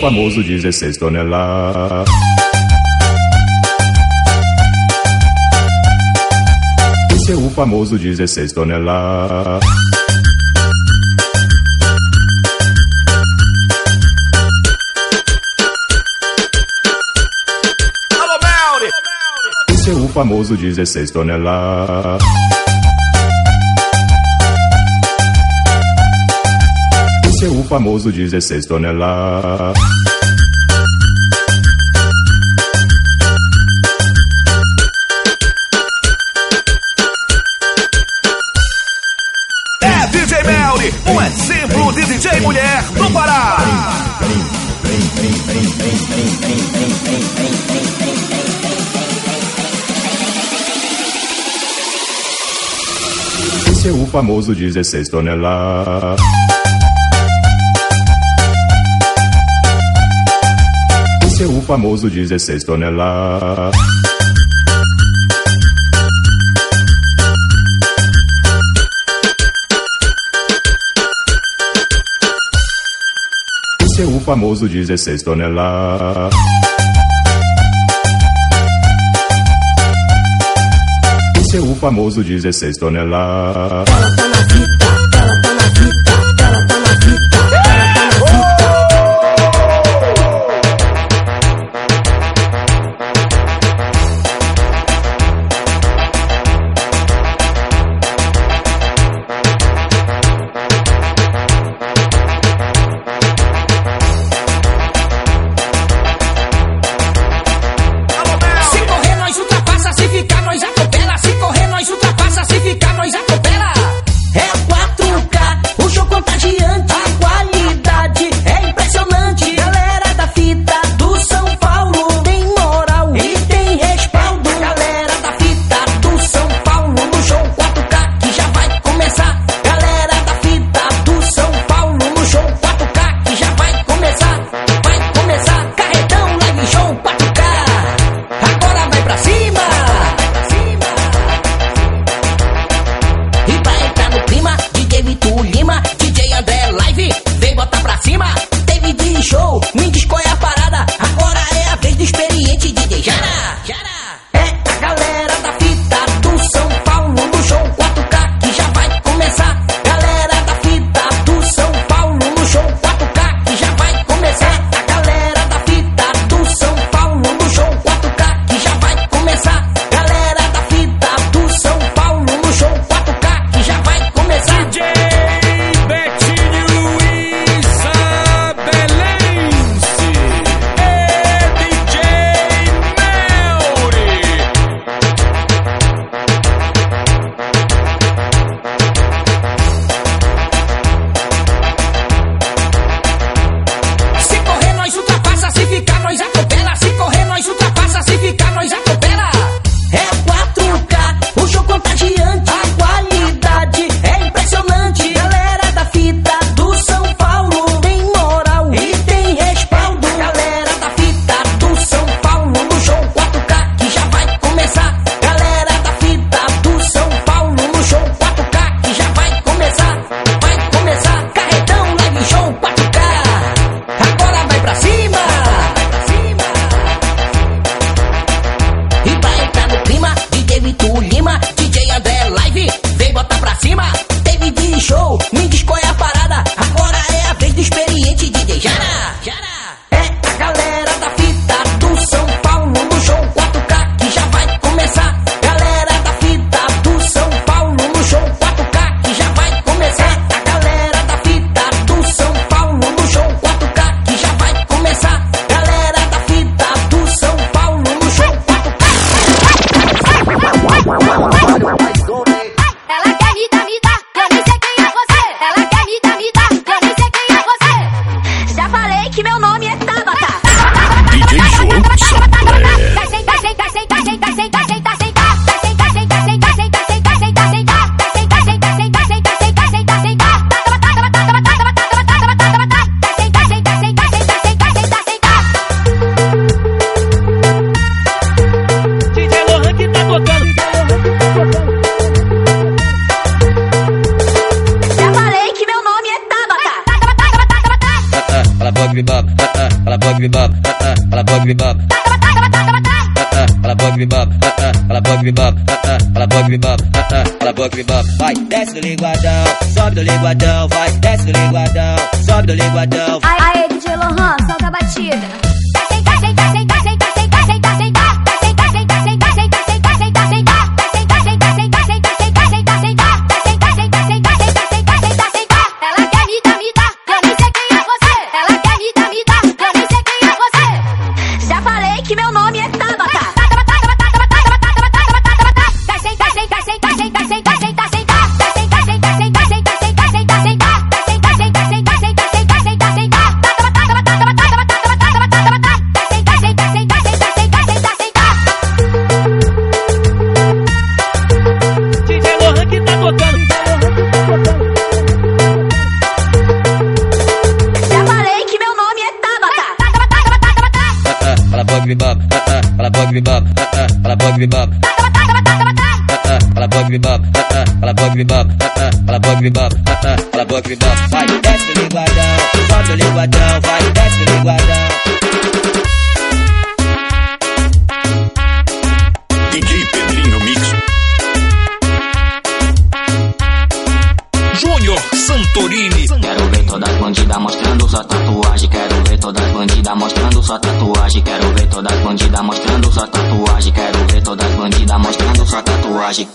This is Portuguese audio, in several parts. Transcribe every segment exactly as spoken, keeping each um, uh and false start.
famoso dezesseis toneladas. Esse é o famoso dezesseis toneladas. Esse é o famoso dezesseis toneladas. Esse é o famoso dezesseis toneladas. É D J Melly, um exemplo de D J mulher do Pará. Esse é o famoso dezesseis toneladas. Esse é o famoso dezesseis toneladas. Esse é o famoso dezesseis toneladas. Esse é o famoso dezesseis toneladas. Ela tá na fita, ela tá na fita, ela tá na fita, ela tá na fita. Se correr nós ultrapassa, se ficar nós atropela. Se correr nós ultrapassa, se ficar nós atropela. ela pode me bab, ela pode me bab. Ela pode me bab, ela pode me bab, ela pode me bab, ela pode me bab. Vai, desce do linguadão, sobe do linguadão, vai, desce do linguadão, sobe do linguadão. Aê, D J Lohan, solta a batida. Ela pode me bab, ela pode me bab, ela pode me bab, ela pode me bab, ela pode me bab, ela pode me bab. Vai, desce do linguadão, sobe do linguadão, vai, desce do linguadão. D J Pedrinho Mix. Júnior Santorini. Quero ver todas as bandidas mostrando sua tatuagem. Quero ver todas as bandidas mostrando sua tatuagem. Quero ver todas as bandidas mostrando sua tatuagem. Quero ver todas as bandidas mostrando sua tatuagem.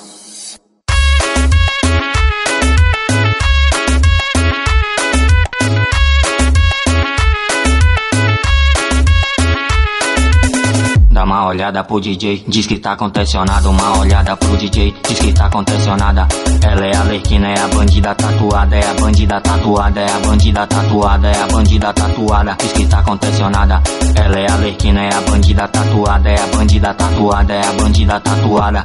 Dá uma olhada pro D J, diz que tá contencionado. Uma olhada pro D J, diz que tá contencionada. Ela é a Lerquina, é a bandida tatuada. É a bandida tatuada, é a bandida tatuada. É a bandida tatuada, diz que tá contencionada. Ela é a Lerquina, é a bandida tatuada. É a bandida tatuada, é a bandida tatuada.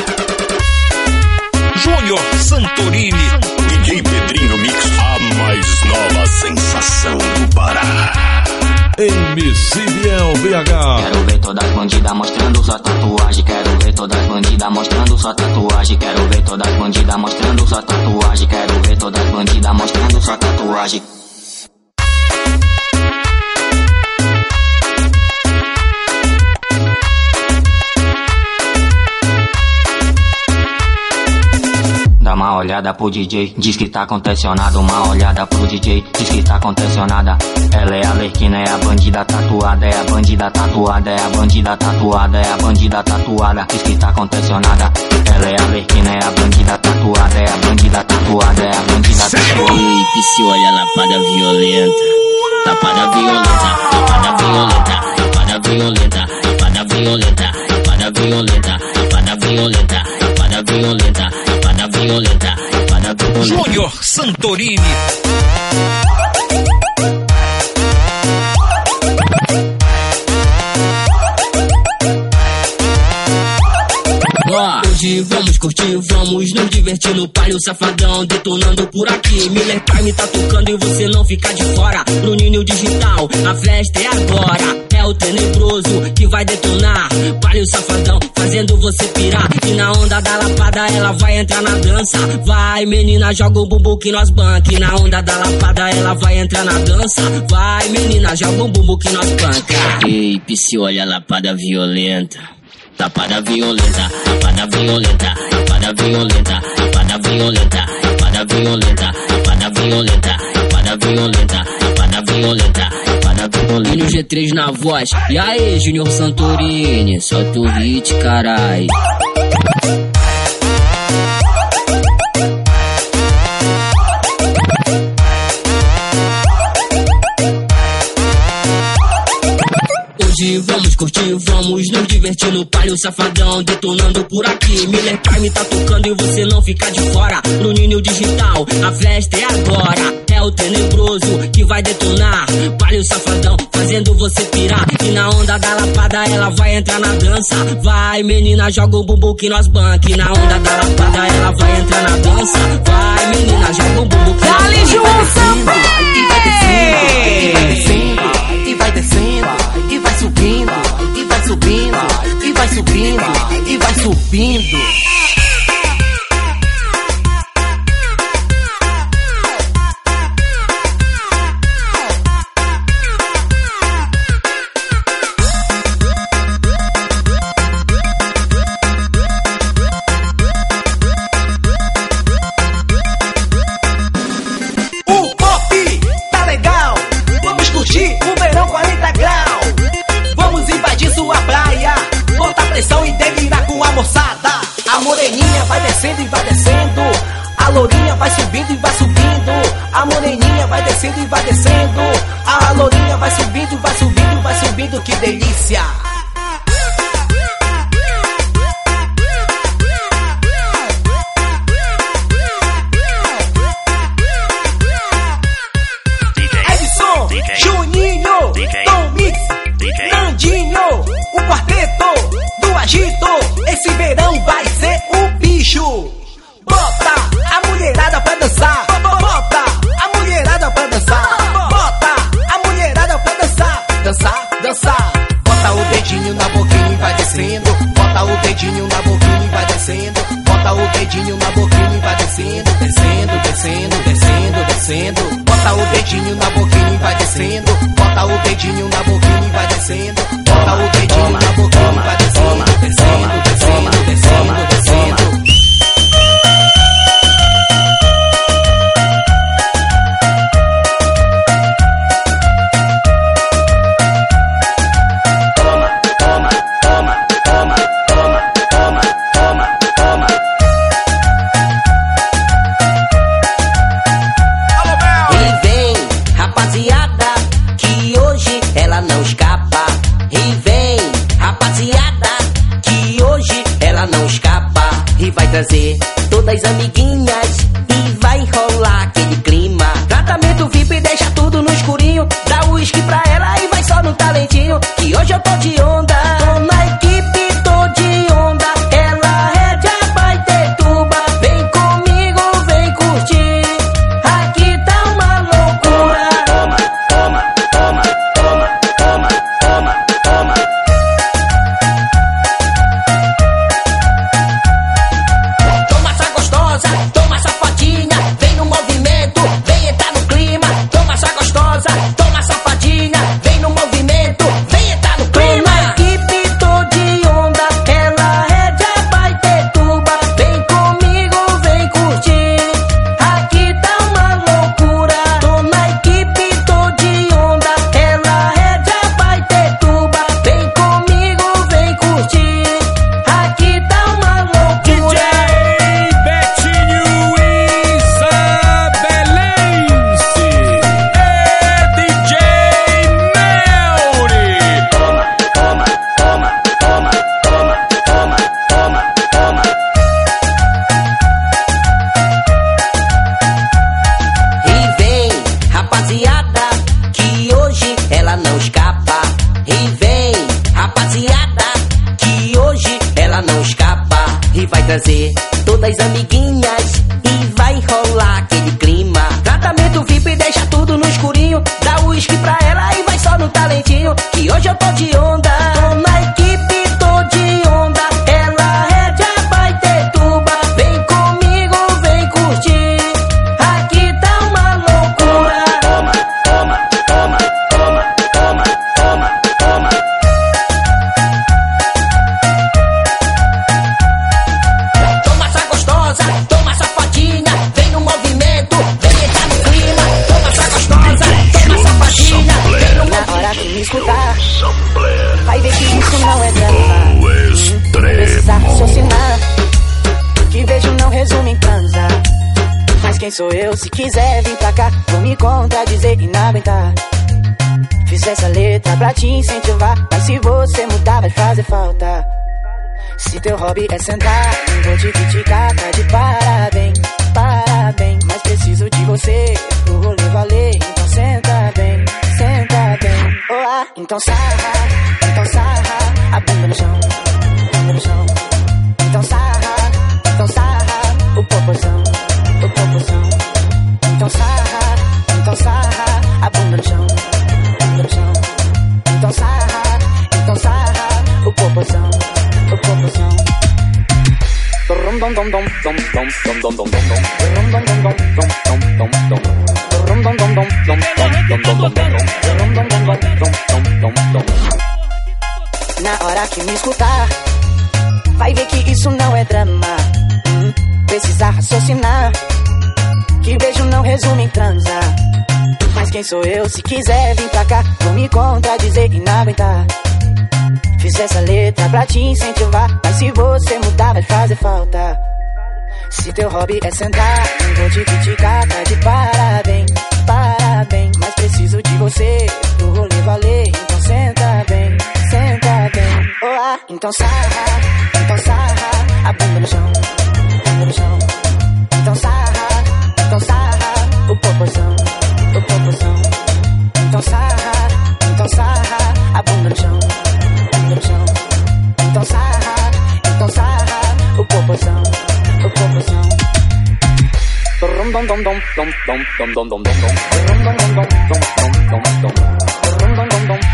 Júnior Santorini. D J Pedrinho Mix. A mais nova sensação do Pará. M C Biel B H. Quero ver todas as bandidas mostrando sua tatuagem. Quero ver todas as bandidas mostrando sua tatuagem. Quero ver todas as bandidas mostrando sua tatuagem. Quero ver todas as bandidas mostrando sua tatuagem. Dá uma olhada pro D J, diz que tá contencionado. Uma olhada pro D J, diz que tá contencionada. Ela é a Lerquina, é a bandida tatuada. É a bandida tatuada, é a bandida tatuada. É a bandida tatuada, diz que tá contencionada. Ela é a Lerquina, é a bandida tatuada. É a bandida tatuada, é a bandida tatuada. Ei, Psy, olha a lapada violenta. Lapada violenta, lapada violenta. Lapada violenta, lapada violenta. Lapada violenta, lapada violenta. Lapada violenta, lapada violenta. Lapada violenta. Júnior Santorini. Hoje vamos curtir, vamos nos divertir no palio safadão, detonando por aqui. Miller Prime tá tocando e você não fica de fora. No Ninho Digital, a festa é agora. É o tenebroso que vai detonar. Palio safadão, fazendo você pirar. E na onda da lapada ela vai entrar na dança. Vai menina, joga o bumbum que nós banca. E na onda da lapada ela vai entrar na dança. Vai menina, joga o bumbum que nós banca. Ei, Psy, olha a lapada violenta. Lapada violenta, lapada violenta, lapada violenta, lapada violenta, lapada violenta, lapada violenta, lapada violenta, lapada violenta, lapada violenta. E no G três na voz, e aí, Júnior Santorini, solta o hit, carai. Hoje vamos curtir, vamos nos divertir no palio safadão, detonando por aqui. Miller Prime tá tocando e você não fica de fora. No Ninho Digital, a festa é agora. É o tenebroso que vai detonar. Palio safadão, fazendo você pirar. E na onda da lapada ela vai entrar na dança. Vai menina, joga o bumbum que nós banca. E na onda da lapada ela vai entrar na dança. Vai menina, joga o bumbum que nós banca. E vai descendo, e vai descendo, e vai descendo. E vai subindo, e vai subindo, e vai subindo, e vai subindo. descendo e vai descendo. A lourinha vai subindo, vai subindo, vai subindo, que delícia. Edson, Juninho, Tom Mix, Nandinho, o quarteto do agito. Esse verão vai ser o bicho. Bota a mulherada pra dançar. Bota a mulherada pra dançar. Bota a mulherada pra dançar. Dançar, dançar. Bota o dedinho na boquinha e vai descendo. Bota o dedinho na boquinha e vai descendo. Bota o dedinho na boquinha e vai descendo. Descendo, descendo, descendo, descendo. Bota o dedinho na boquinha e vai descendo. Bota o dedinho na boquinha e vai descendo. Bota o dedinho na boquinha e vai descendo. Descendo, descendo, descendo, descendo. Trazer todas as amiguinhas e vai rolar aquele clima. Tratamento V I P, deixa tudo no escurinho. Dá uísque pra ela e vai só no talentinho. Que hoje eu tô de onda, tô na equipe, tô de onda. Ela é de Abaetetuba, vem comigo, vem curtir. Aqui tá uma loucura. Toma, toma, toma, toma, toma, toma, toma. Toma safadinha, vem no movimento, vem entrar no clima. Toma sua gostosa, toma safadinha, vem no movimento, vem entrar no clima. Toma equipe, tô de onda, ela é de Abaetetuba, vem comigo, vem curtir. Aqui tá uma loucura. Tô na equipe, tô de onda, ela é de Abaetetuba, vem comigo, vem curtir. Aqui tá uma loucura. Trazer todas as amiguinhas e vai rolar aquele clima. Tratamento V I P, deixa tudo no escurinho. Dá uísque pra ela e vai só no talentinho. Que hoje eu tô de onda, tô na equipe, tô de onda. Ela é de Abaetetuba, vem comigo, vem curtir. Aqui tá uma loucura. Toma, toma, toma, toma, toma, toma, toma. Toma safadinha, vem no movimento, vem entrar no clima. Toma sua gostosa, toma safadinha, vem no movimento. Na hora que me escutar, vai ver que isso não é drama. Precisa raciocinar, que beijo não resume em transa. Mas quem sou eu? Se quiser vir pra cá, vou me contradizer e não aguentar. Fiz essa letra pra te incentivar, mas se você mudar vai fazer falta. Se teu hobby é sentar, não vou te criticar, tá de parabéns, parabéns. Mas preciso de você pro rolê valer, então senta bem, senta bem. Olá, então sarra, então sarra, a bunda no chão, bunda no chão. Então sarra, então sarra, o popozão, o popozão. Então sarra, então sarra, a bunda no chão, bunda no chão. Então sarra, então sarra, o popozão. O popozão. Rum dom dom dom dom dom dom dom dom dom. Rum dom dom dom dom dom dom dom. Rum dom dom dom dom dom dom dom dom. Rum dom dom dom dom dom dom. Na hora que me escutar, vai ver que isso não é drama. Hum, precisa raciocinar, que beijo não resume em transa. Mas quem sou eu? Se quiser vir pra cá, vou me contradizer e não aguentar. Fiz essa letra pra te incentivar, mas se você mudar vai fazer falta. Se teu hobby é sentar, não vou te criticar, tá de parabéns, parabéns, mas preciso de você pro rolê valer. Então senta bem, senta bem. Oh, ah, então sarra, então sarra a bunda no chão, bunda no chão. Então sarra, então sarra o popozão, o popozão. Então sarra, então sarra a bunda no chão, bunda no chão. Então sarra, então sarra o popozão, o popozão. Dom dom dom dom dom dom dom dom dom dom dom dom dom dom dom dom dom dom dom dom.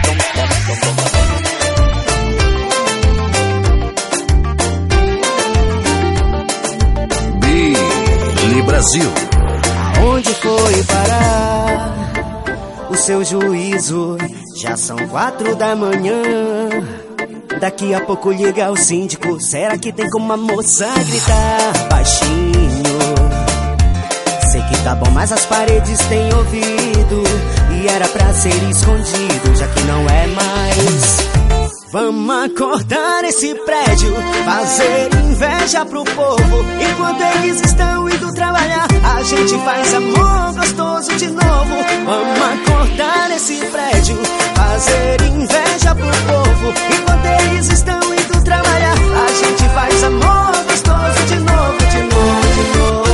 Billy Brasil. Aonde foi parar o seu juízo? Já são quatro da manhã. Daqui a pouco liga o síndico. Será que tem como a moça gritar baixinho? Sei que tá bom, mas as paredes têm ouvido. E era pra ser escondido, já que não é mais. Vamos acordar esse prédio, fazer inveja pro povo. Enquanto eles estão indo trabalhar, a gente faz amor gostoso de novo. Vamos acordar esse prédio, fazer inveja pro povo. Enquanto eles estão indo trabalhar, a gente faz amor gostoso de novo, de novo, de novo.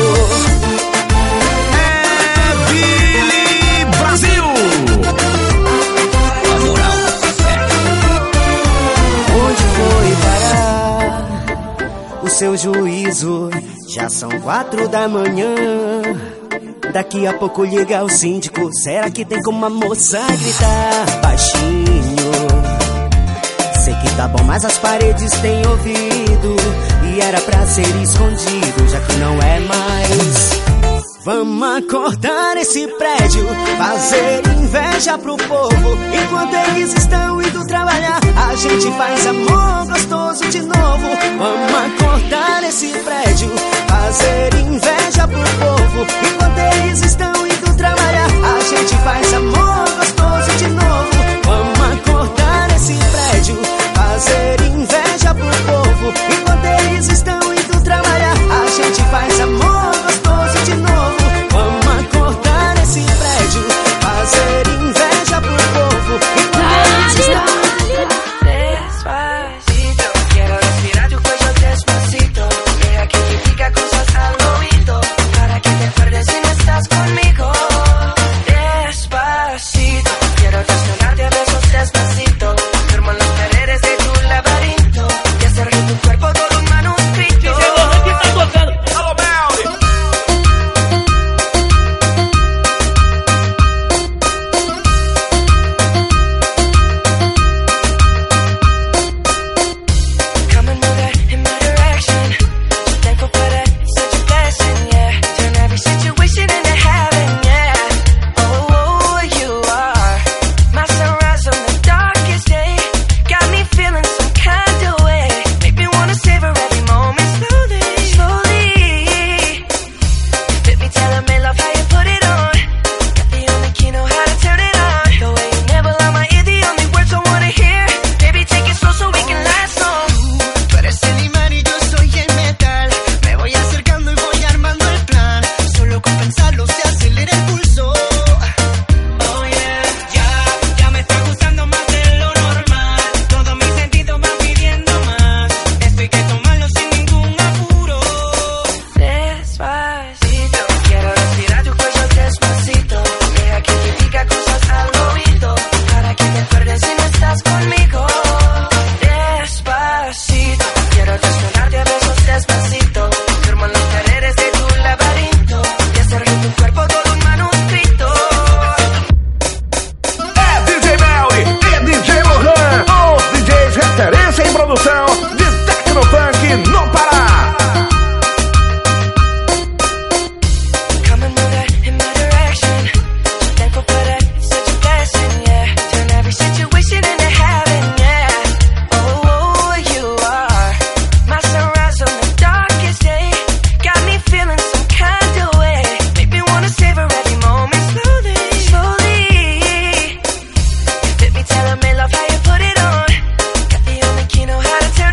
Seu juízo, já são quatro da manhã. Daqui a pouco liga o síndico. Será que tem como a moça gritar baixinho? Sei que tá bom, mas as paredes têm ouvido. E era pra ser escondido, já que não é mais. Vamos acordar esse prédio, fazer inveja pro povo. Enquanto eles estão indo trabalhar, a gente faz amor gostoso de novo. Vamos acordar esse prédio, fazer inveja pro povo. Enquanto eles estão indo trabalhar, a gente faz amor gostoso de novo. Vamos acordar esse prédio, fazer inveja pro povo. Enquanto eles estão indo trabalhar, a gente faz amor gostoso de novo. Vamos acordar esse prédio, fazer inveja pro povo. Enquanto eles estão despacito, quiero respirar tu cuello despacito. Deja que te diga cosas al oído, para que te acuerdes si no estás conmigo. Despacito, quiero desnudarte a besos despacito. Firmo en las paredes de tu laberinto y hacer de tu cuerpo todo un manuscrito. Tell me love how you put it on. Got the only key, know how to turn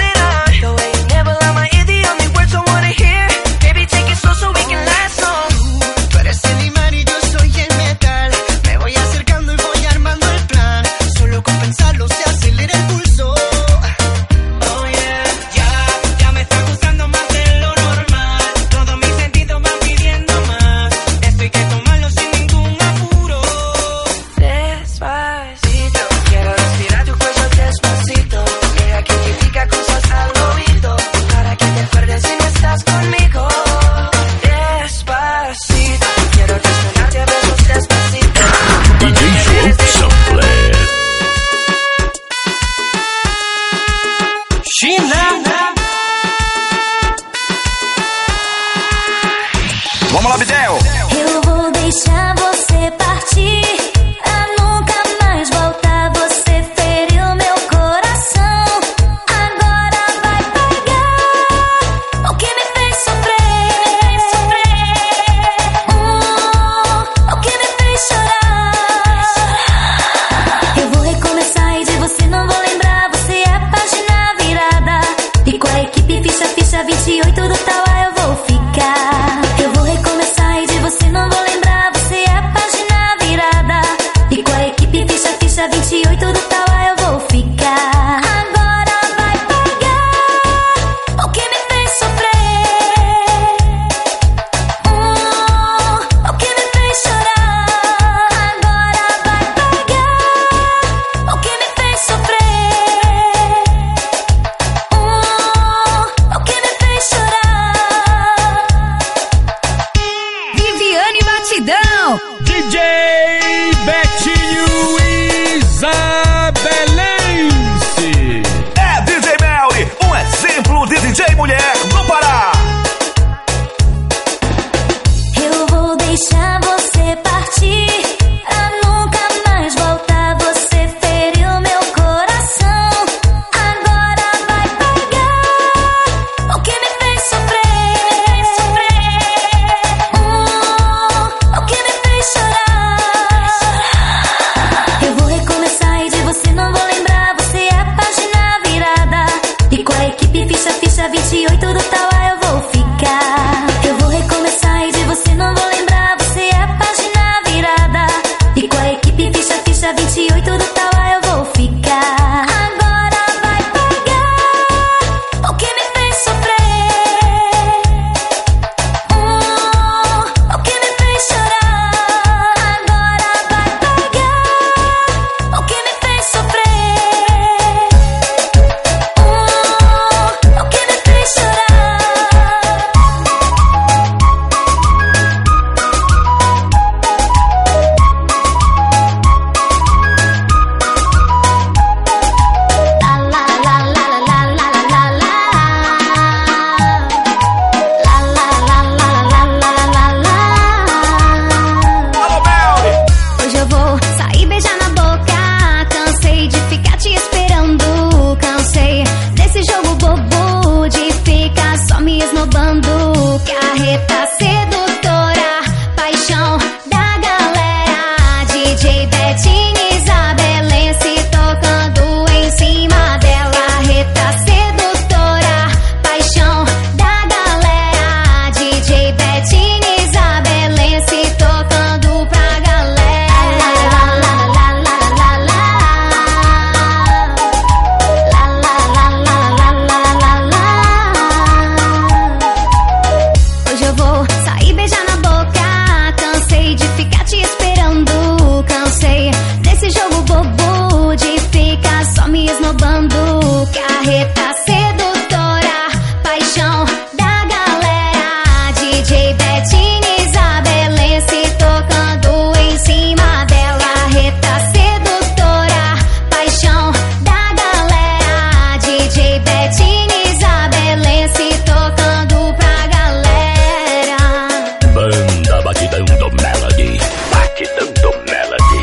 me esnobando. Carreta sedutora, paixão da galera. D J Betinho, Isabelense tocando em cima dela. Carreta sedutora, paixão da galera. D J Betinho, Isabelense tocando pra galera. Banda Batidão do Melody. Batidão do Melody.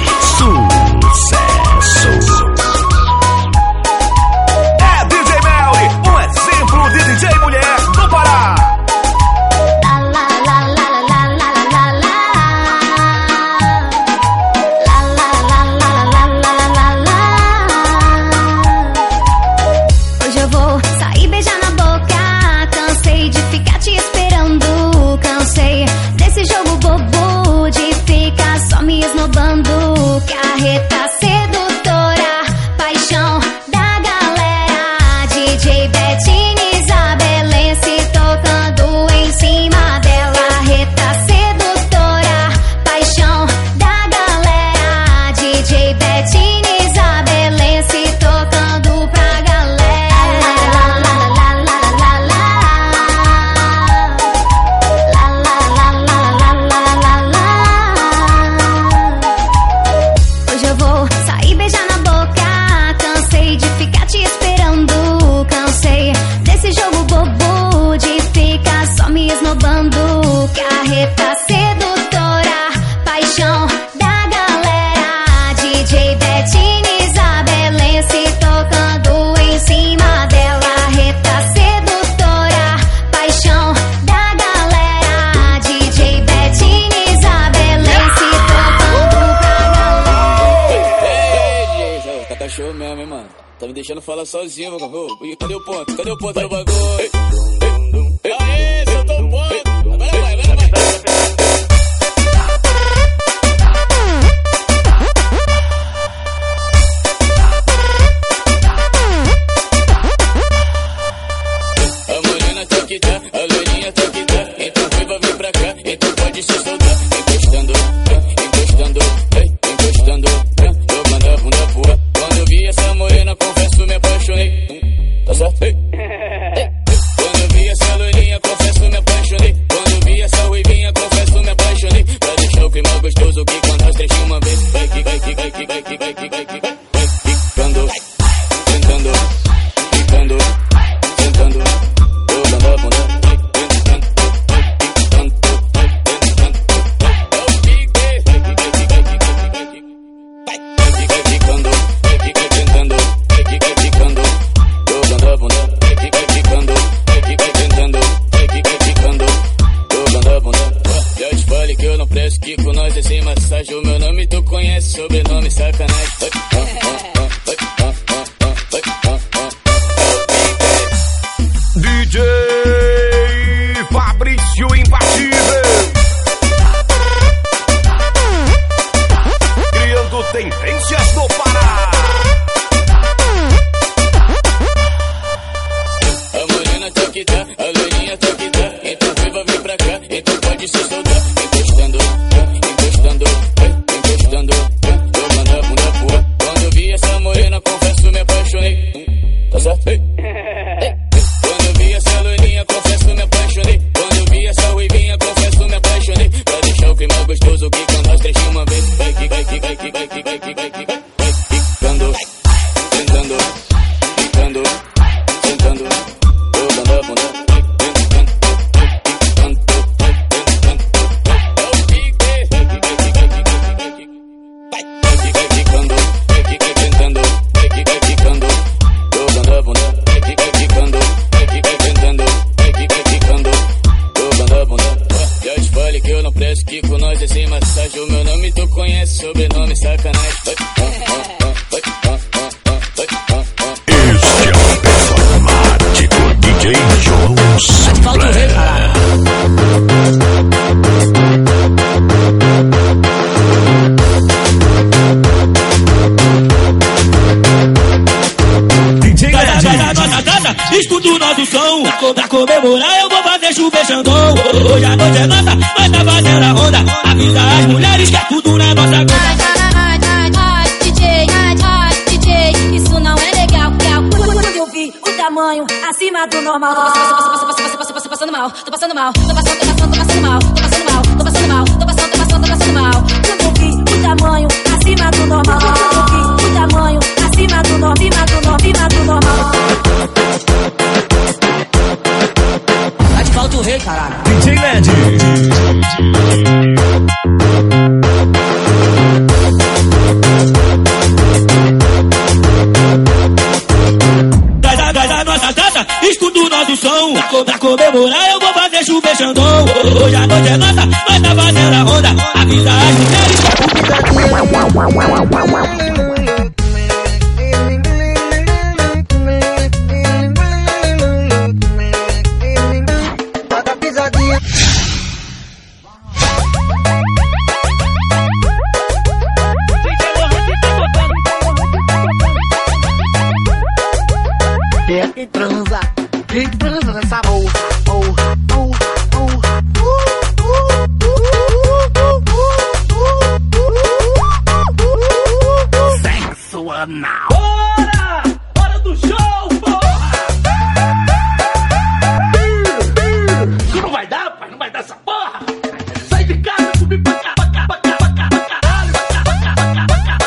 Sucesso. É D J Melly, um exemplo de D J mulher do Pará. La la la la la la la la la. La la la la la la la la. Hoje eu vou sair beijar na boca. Cansei de ficar te esperando. Cansei desse jogo bobo de ficar só me esnobando. Carreta sedutora, paixão da galera. D J Betinho, Isabelense tocando em cima dela. Carreta sedutora, paixão da galera. D J Betinho, Isabelense tocando pra galera. La la la la la la la. La la la la la la la la. Hoje eu vou sair beijar na boca. Cansei de ficar te esperando. Cansei desse jogo bobo de ficar só me esnobando. Carreta sedutora, paixão da galera. D J Betinho, Isabelense tocando em cima dela. Carreta sedutora, paixão da galera. D J Betinho, Isabelense tocando pra galera. Ei, D J, tá cachorro mesmo, hein, mano? Tá me deixando falar sozinho, meu cachorro. E cadê o ponto? Cadê o ponto do bagulho? Aê, soltou o ponto. Agora vai, agora vai. A morena tá que tá, a loirinha tá que tá. Então viva, vem pra cá, então pode se soltar. Encostando, encostando, ei, encostando, jogando a bunda pro ar. Quando eu vi essa morena, confesso, me apaixonei. Tá certo? Ei, ei. Quando eu vi essa loirinha, confesso, me apaixonei. Quando eu vi essa ruivinha, confesso, me apaixonei. Pra deixar o clima gostoso que quando nós três de uma vez. Vai que, vai que, vai que, vai que, vai que, vai que, vai. Vai quicando, tentando, quicando, tentando, jogando a bunda. Que eu não presto, que com nós é sem massagem. O meu nome tu conhece, sobrenome sacanagem. D J Fabrício Imbatível, criando tendências no Pará. A morena tá que tá, a loirinha tá que tá. Então viva, vem pra cá, então pode se soltar. Encostando, encostando, encostando, jogando a bunda pro ar. Quando eu vi essa morena, confesso, me apaixonei. Tá certo? Ei, ei. Quando eu vi essa loirinha, confesso, me apaixonei. Quando eu vi essa ruivinha, confesso, me apaixonei. Pra deixar o clima gostoso que quando nós três de uma vez. Vai que, vai que, vai que, vai que, vai que, vai que, vai. Vai quicando, tentando, quicando, tentando, jogando a bunda. Que eu não presto, que com nós é sem massagem. O meu nome tu conhece, sobrenome sacanagem. Este é o performático D J João Sampler. D J escuta o nosso som. Pra comemorar eu vou fazer chuvejandão. Hoje a noite é nossa, nós tá fazendo a ronda. Avisa as mulheres que é tudo na nossa conta. Ai, ai, ai, ai, D J, ai, ai, D J, isso não é legal. tamanho acima do normal. Tô passando mal, tô passando mal, tô passando, tô passando, tô passando mal, tô passando mal, tô passando mal, tô passando, tô passando, tô passando mal. Quando eu vi o tamanho acima do normal, quando eu vi o tamanho acima do normal, acima do normal, acima do normal. Tá de volta o rei, caralho. D J Led. Escuta o nosso som, pra comemorar eu vou fazer chuva Xandão. Hoje a noite é nossa, nós tá fazendo a onda. Avisa as mulheres que bota pisadinha. Quer que transa, quem que transa nessa porra, porra, porra, porra. Sexo anal. Bora! Hora do show, porra! Não vai dar, pai, não vai dar essa porra. Sai de casa, subir pra cá, pra cá, pra cá, pra cá, pra caralho, pra cá, pra cá, pra cá, pra cá,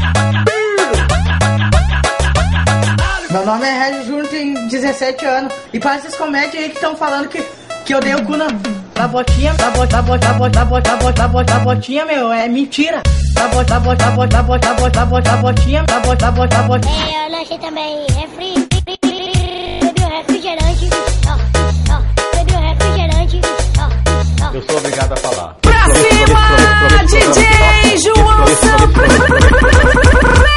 pra cá. Meu nome é Regis Júnior, tenho dezessete anos. E para essas comédias aí que estão falando que, que eu dei o cu na, na botinha, na bota, na bota, na bota, na bota, na bota, na bota, na botinha, meu, é mentira. Na bota, na bota, na bota, na bota, na bota, na bota, na botinha, na bota, na bota, na bota. É, eu lanchei também refri, bebi o refrigerante, ó, ó, bebi o refrigerante, ó, ó. Eu sou obrigado a falar. Pra cima, D J João Samplay!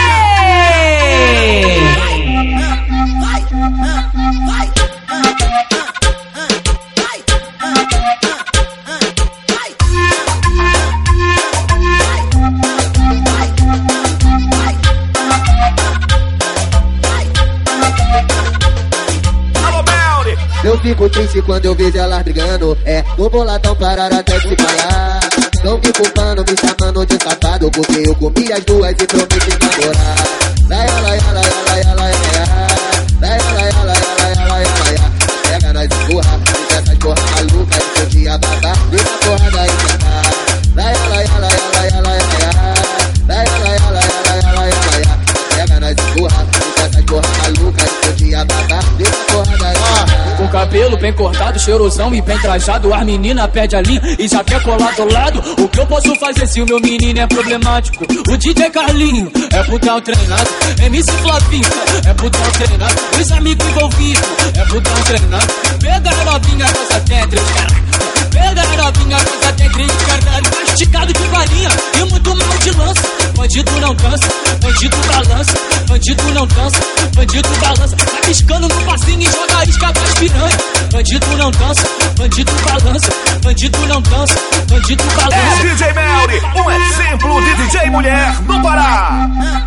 Eu fico triste quando eu vejo elas brigando. É, no boladão parar até se falar. Tão me culpando, me chamando de safado, porque eu comi as duas e prometi namorar. Lai, lai, lai, lai, lai, lai, lai, lai, lai, lai, lai, lai, pega nós empurra, deixa essas porra maluca, e seu dia babá, deixa a porra daí pra cá. Lai, lai, lai, lai, lai, lai, lai, lai, lai, lai, lai, lai, pega nós empurra, deixa essas porra maluca, e seu dia babá, deixa a porra daí pra cá. Com cabelo bem cortado, cheirosão e bem trajado, as meninas perde a linha e já quer colar do lado. O que eu posso fazer se o meu menino é problemático? O D J Carlinho é putão treinado, M C Flavinho é putão treinado, os amigos envolvidos é putão treinado. Pega a novinha, coisa dentro, pega a novinha, coisa dentro, caralho, mastigado de varinha e muito mal de lança. Bandido não cansa, bandido balança, bandido não dança, bandido balança. Tá piscando no passinho e joga isca pras piranha. Bandido não dança, bandido balança, bandido não dança, bandido balança. É D J Melry, um exemplo de D J mulher no Pará.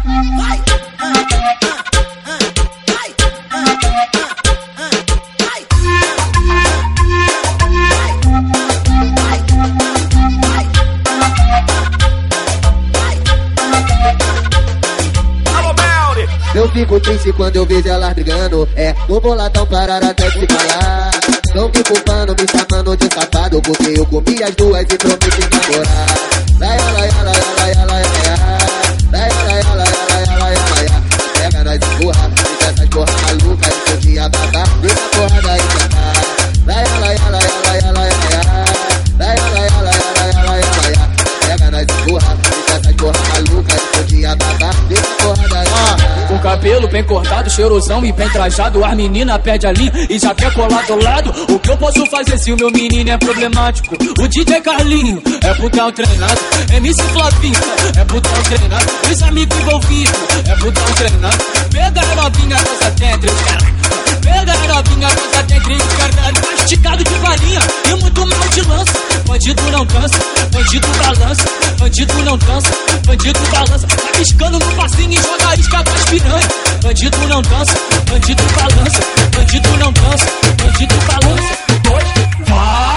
Eu fico triste quando eu vejo elas brigando. É, no boladão parar até se falar. Tão me culpando, me chamando de safado, porque eu comi as duas e prometi namorar. Lai, lai, lai, lai, lai, lai, lai, lai, lai, lai, lai, lai, pega nós empurra, deixa essas porra maluca, e seu dia babá, deixa a porra daí pra cá. Lai, lai, lai, lai, lai, lai, lai, lai, lai, lai, lai, pega nós empurra, deixa essas porra maluca, e seu dia babá, deixa a porra daí pra cá. Com cabelo bem cortado, cheirosão e bem trajado, as meninas perde a linha e já quer colar do lado. O que eu posso fazer se o meu menino é problemático? O D J Carlinho é putão treinado, M C Flavinho é putão treinado, os amigos envolvidos é putão treinado. Pega a novinha, coisa dentro, pega a novinha, coisa dentro, caralho, mastigado de varinha e muito mal de lança. Bandido não cansa, bandido balança, bandido não dança, bandido balança. Tá piscando no passinho e joga isca pras piranha. Bandido não dança, bandido balança, bandido não dança, bandido balança. Vai! Os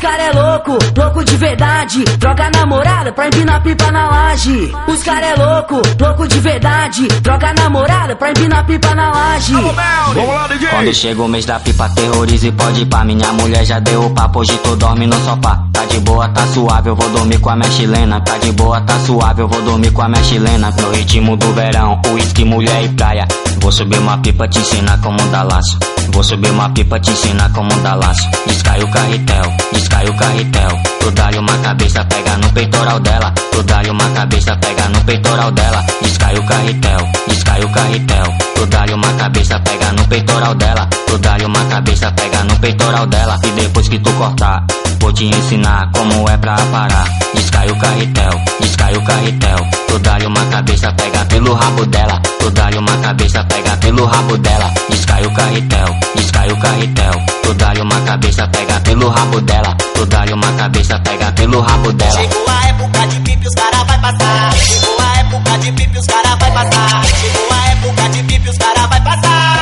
cara é louco, louco de verdade. Droga namorada pra empinar pipa na laje. Os cara é louco, louco de verdade. Droga namorada pra empinar pipa na laje. Vamos lá, D J! Quando chega o mês da pipa, terroriza e pode ir pá. Minha mulher já deu o papo, hoje tu dorme no sofá. Tá de boa, tá suave, eu vou dormir com a minha chilena. Tá de boa, tá suave, eu vou dormir com a minha chilena. No ritmo do verão, uísque, mulher e praia. Vou subir uma pipa, te ensinar como dar laço. Vou subir uma pipa, te ensinar como dar laço. Descai o carretel, descai o carretel. Tu dá-lhe uma cabeça, pega no peitoral dela. Tu dá-lhe uma cabeça, pega no peitoral dela. Descai o carretel, descai o carretel. Tu dá-lhe uma cabeça, pega no peitoral dela. Tu dá-lhe uma cabeça, pega no peitoral dela. E depois que tu cortar, vou te ensinar como é pra parar. Descai o carretel, descai o carretel. Tu dá-lhe uma cabeça, pega pelo rabo dela. Tu dá-lhe uma cabeça, pega pelo rabo dela. Descai o carretel, descai o carretel. Tu dá-lhe uma cabeça, pega pelo rabo dela. Tu dá-lhe uma cabeça, pega pelo rabo dela. Chegou a época de pipi, os cara vai passar. Chegou a época de pipi, os cara vai passar. Chegou a época de pipi, os cara vai passar.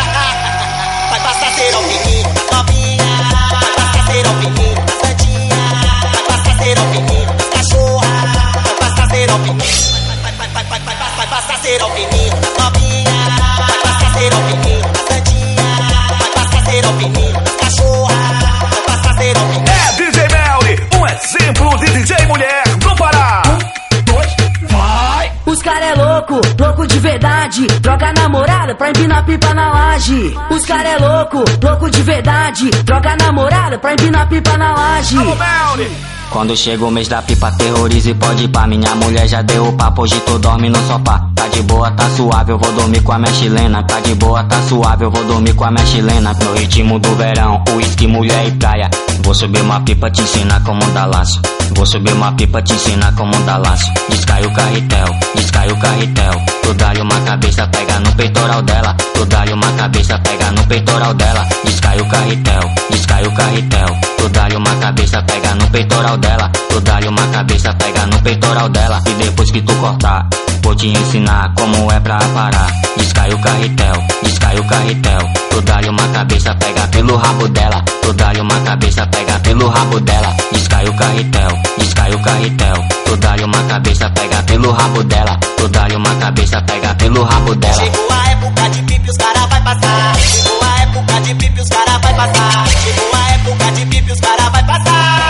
Vai passar ser ao menino da novinha. Vai passar ser ao menino da santinha. Vai passar ser ao menino das cachorra. Vai passar ser ao menino. Vai, vai, vai, vai, vai, vai, vai passar ser ao menino da novinha. Vai passar ser ao menino da santinha. Vai passar ser ao menino das cachorra. Vai passar ser ao menino. É D J Melly, um exemplo de D J mulher no Pará. Um, dois, vai! Os cara é louco, louco de verdade. Droga namorada pra empinar pipa na laje. Os cara é louco, louco de verdade. Droga namorada pra empinar pipa na laje. Quando chega o mês da pipa, terroriza e pode ir pá. Minha mulher já deu o papo, hoje tu dorme no sofá. Tá de boa, tá suave, eu vou dormir com a minha chilena. Tá de boa, tá suave, eu vou dormir com a minha chilena. No ritmo do verão, uísque, mulher e praia. Vou subir uma pipa, te ensinar como dar laço. Vou subir uma pipa, te ensinar como dar laço. Descai o carretel, descai o carretel. Tu dá-lhe uma cabeça, pega no peitoral dela. Tu dá-lhe uma cabeça, pega no peitoral dela. Descai o carretel, descai o carretel. Tu dá-lhe uma cabeça, pega no peitoral dela. Tu dá-lhe uma cabeça, pega no peitoral dela. E depois que tu cortar, vou te ensinar como é pra parar. Descai o carretel, descai o carretel. Tu dá-lhe uma cabeça, pega pelo rabo dela. Tu dá-lhe uma cabeça, pega pelo rabo dela. Descai o carretel, descai o carretel. Tu dá-lhe uma cabeça, pega pelo rabo dela. Tu dá-lhe uma cabeça, pega pelo rabo dela. Chegou a época de pipi, os cara vai passar. Chegou a época de pipi, os cara vai passar. Chegou a época de pipi, os cara vai passar.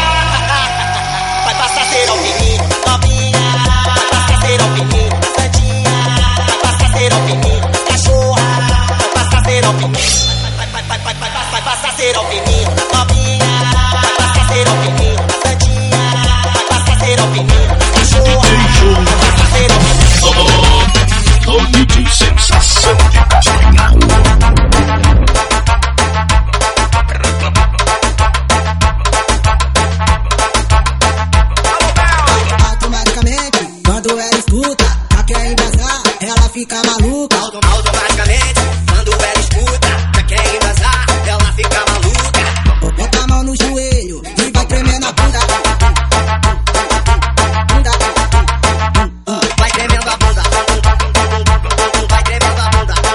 Vai passar ser ao menino da novinha. Vai passar ser ao menino da santinha. Vai passar ser ao menino das cachorra. Vai passar ser ao menino. Vai, vai, vai, vai, vai, vai, vai passar ser ao menino da novinha. Vai passar ser ao menino da santinha. Vai passar ser ao menino das cachorra. Vai passar ser ao menino. O D J Sensação de Castanhal. Automaticamente, quando ela escuta, já quer embasar, ela fica maluca. Automaticamente, quando ela escuta, já quer embasar, ela fica maluca. Bota a mão no joelho e vai tremendo a bunda. Vai tremendo a bunda. Vai tremendo a bunda.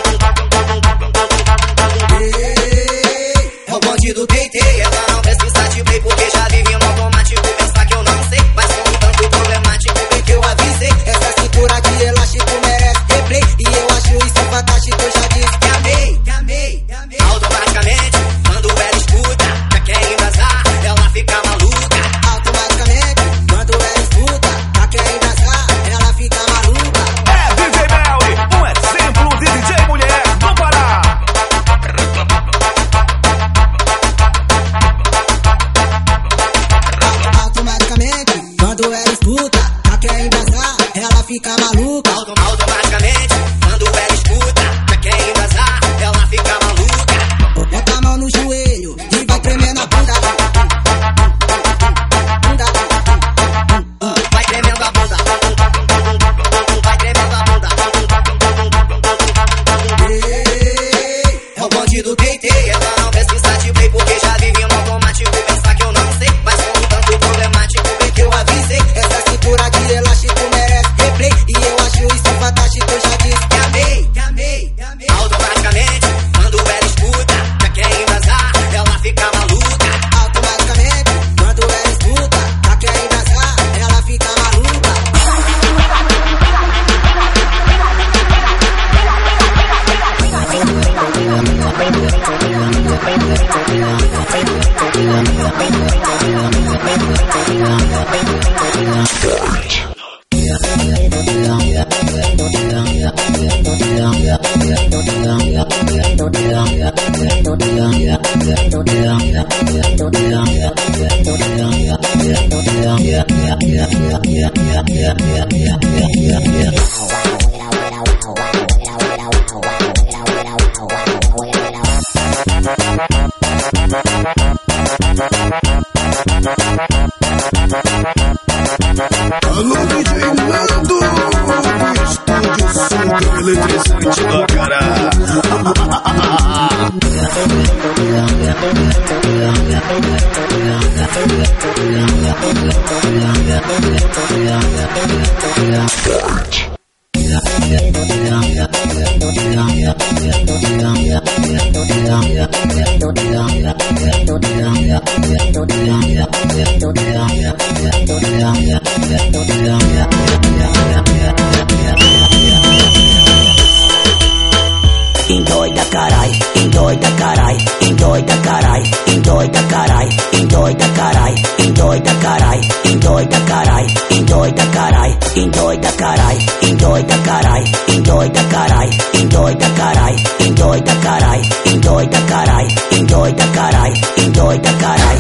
Endoida carai, endoida carai, endoida carai, endoida carai, endoida carai, endoida carai, endoida carai, endoida carai, endoida carai, endoida carai, endoida carai, endoida carai, endoida carai, endoida carai, endoida carai, endoida carai.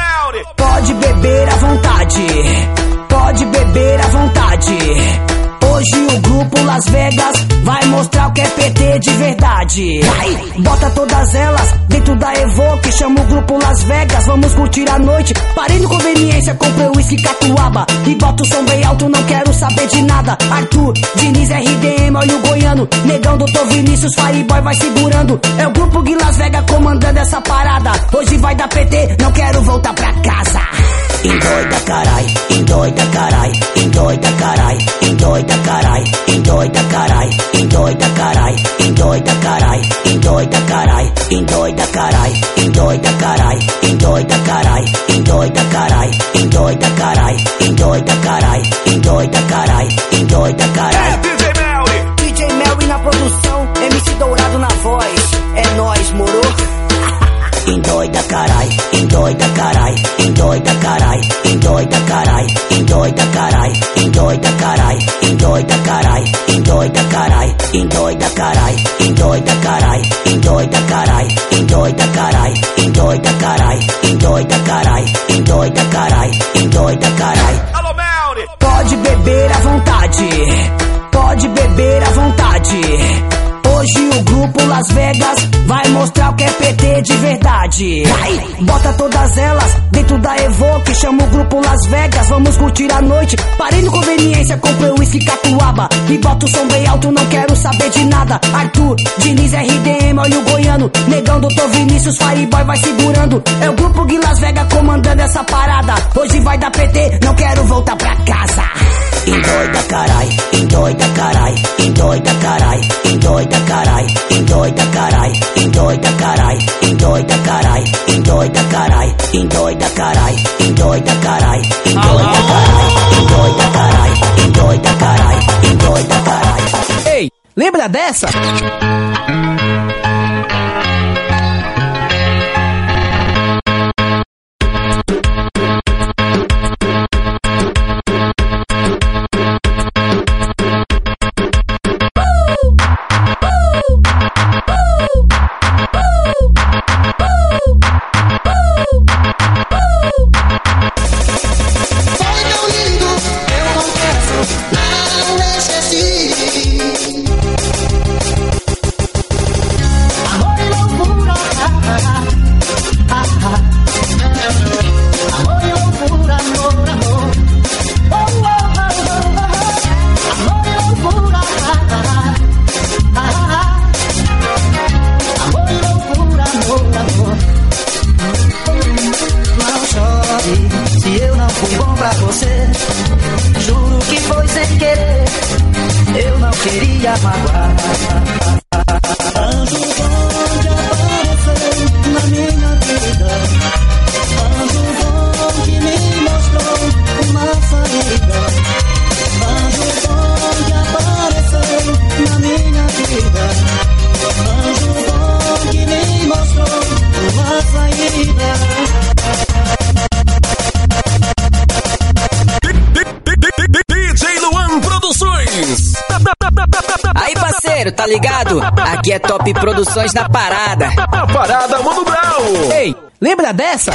Pode beber à vontade, pode beber à vontade. Hoje o grupo Las Vegas vai mostrar o que é P T de verdade. Vai, bota todas elas dentro da Evoque. Chama o grupo Las Vegas, vamos curtir a noite. Parei no conveniência, comprei o uísque catuaba e bota o som bem alto, não quero saber de nada. Arthur, Diniz, R D M, olha o goiano. Negão, doutor Vinícius, Fireboy vai segurando. É o grupo de Las Vegas comandando essa parada. Hoje vai dar P T, não quero voltar pra casa. Endoida carai, endoida carai, endoida carai, endoida carai, endoida carai, endoida carai, endoida carai, endoida carai, endoida carai, endoida carai, endoida carai, endoida carai, endoida carai, endoida carai, endoida carai, endoida carai. D J Melry na produção, M C Dourado na voz, é nóis, moro? Endoida carai, endoida carai, endoida carai, endoida carai, endoida carai, endoida carai, endoida carai, endoida carai, endoida carai, endoida carai, endoida carai, endoida carai, endoida carai, endoida carai, endoida carai, endoida carai. Pode beber à vontade, pode beber à vontade. Hoje o grupo Las Vegas vai mostrar o que é P T de verdade. Vai, bota todas elas dentro da Evoque. Chama o grupo Las Vegas, vamos curtir a noite. Parei no conveniência, comprei o uísque catuaba e bota o som bem alto, não quero saber de nada. Arthur, Diniz, R D M, olha o goiano. Negão, doutor Vinícius, Fireboy vai segurando. É o grupo de Las Vegas comandando essa parada. Hoje vai dar P T, não quero voltar pra casa. Endoida carai, endoida carai, endoida carai, endoida carai, endoida carai, endoida carai, endoida carai, endoida carai, endoida carai, endoida carai, endoida carai, endoida carai, endoida carai, endoida carai. Ei, lembra dessa? Tá ligado? Aqui é Top Produções na parada. A parada Mundo Brau. Ei, lembra dessa?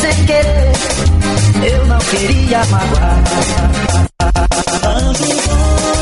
sem querer, eu não queria magoar. Anjo bom.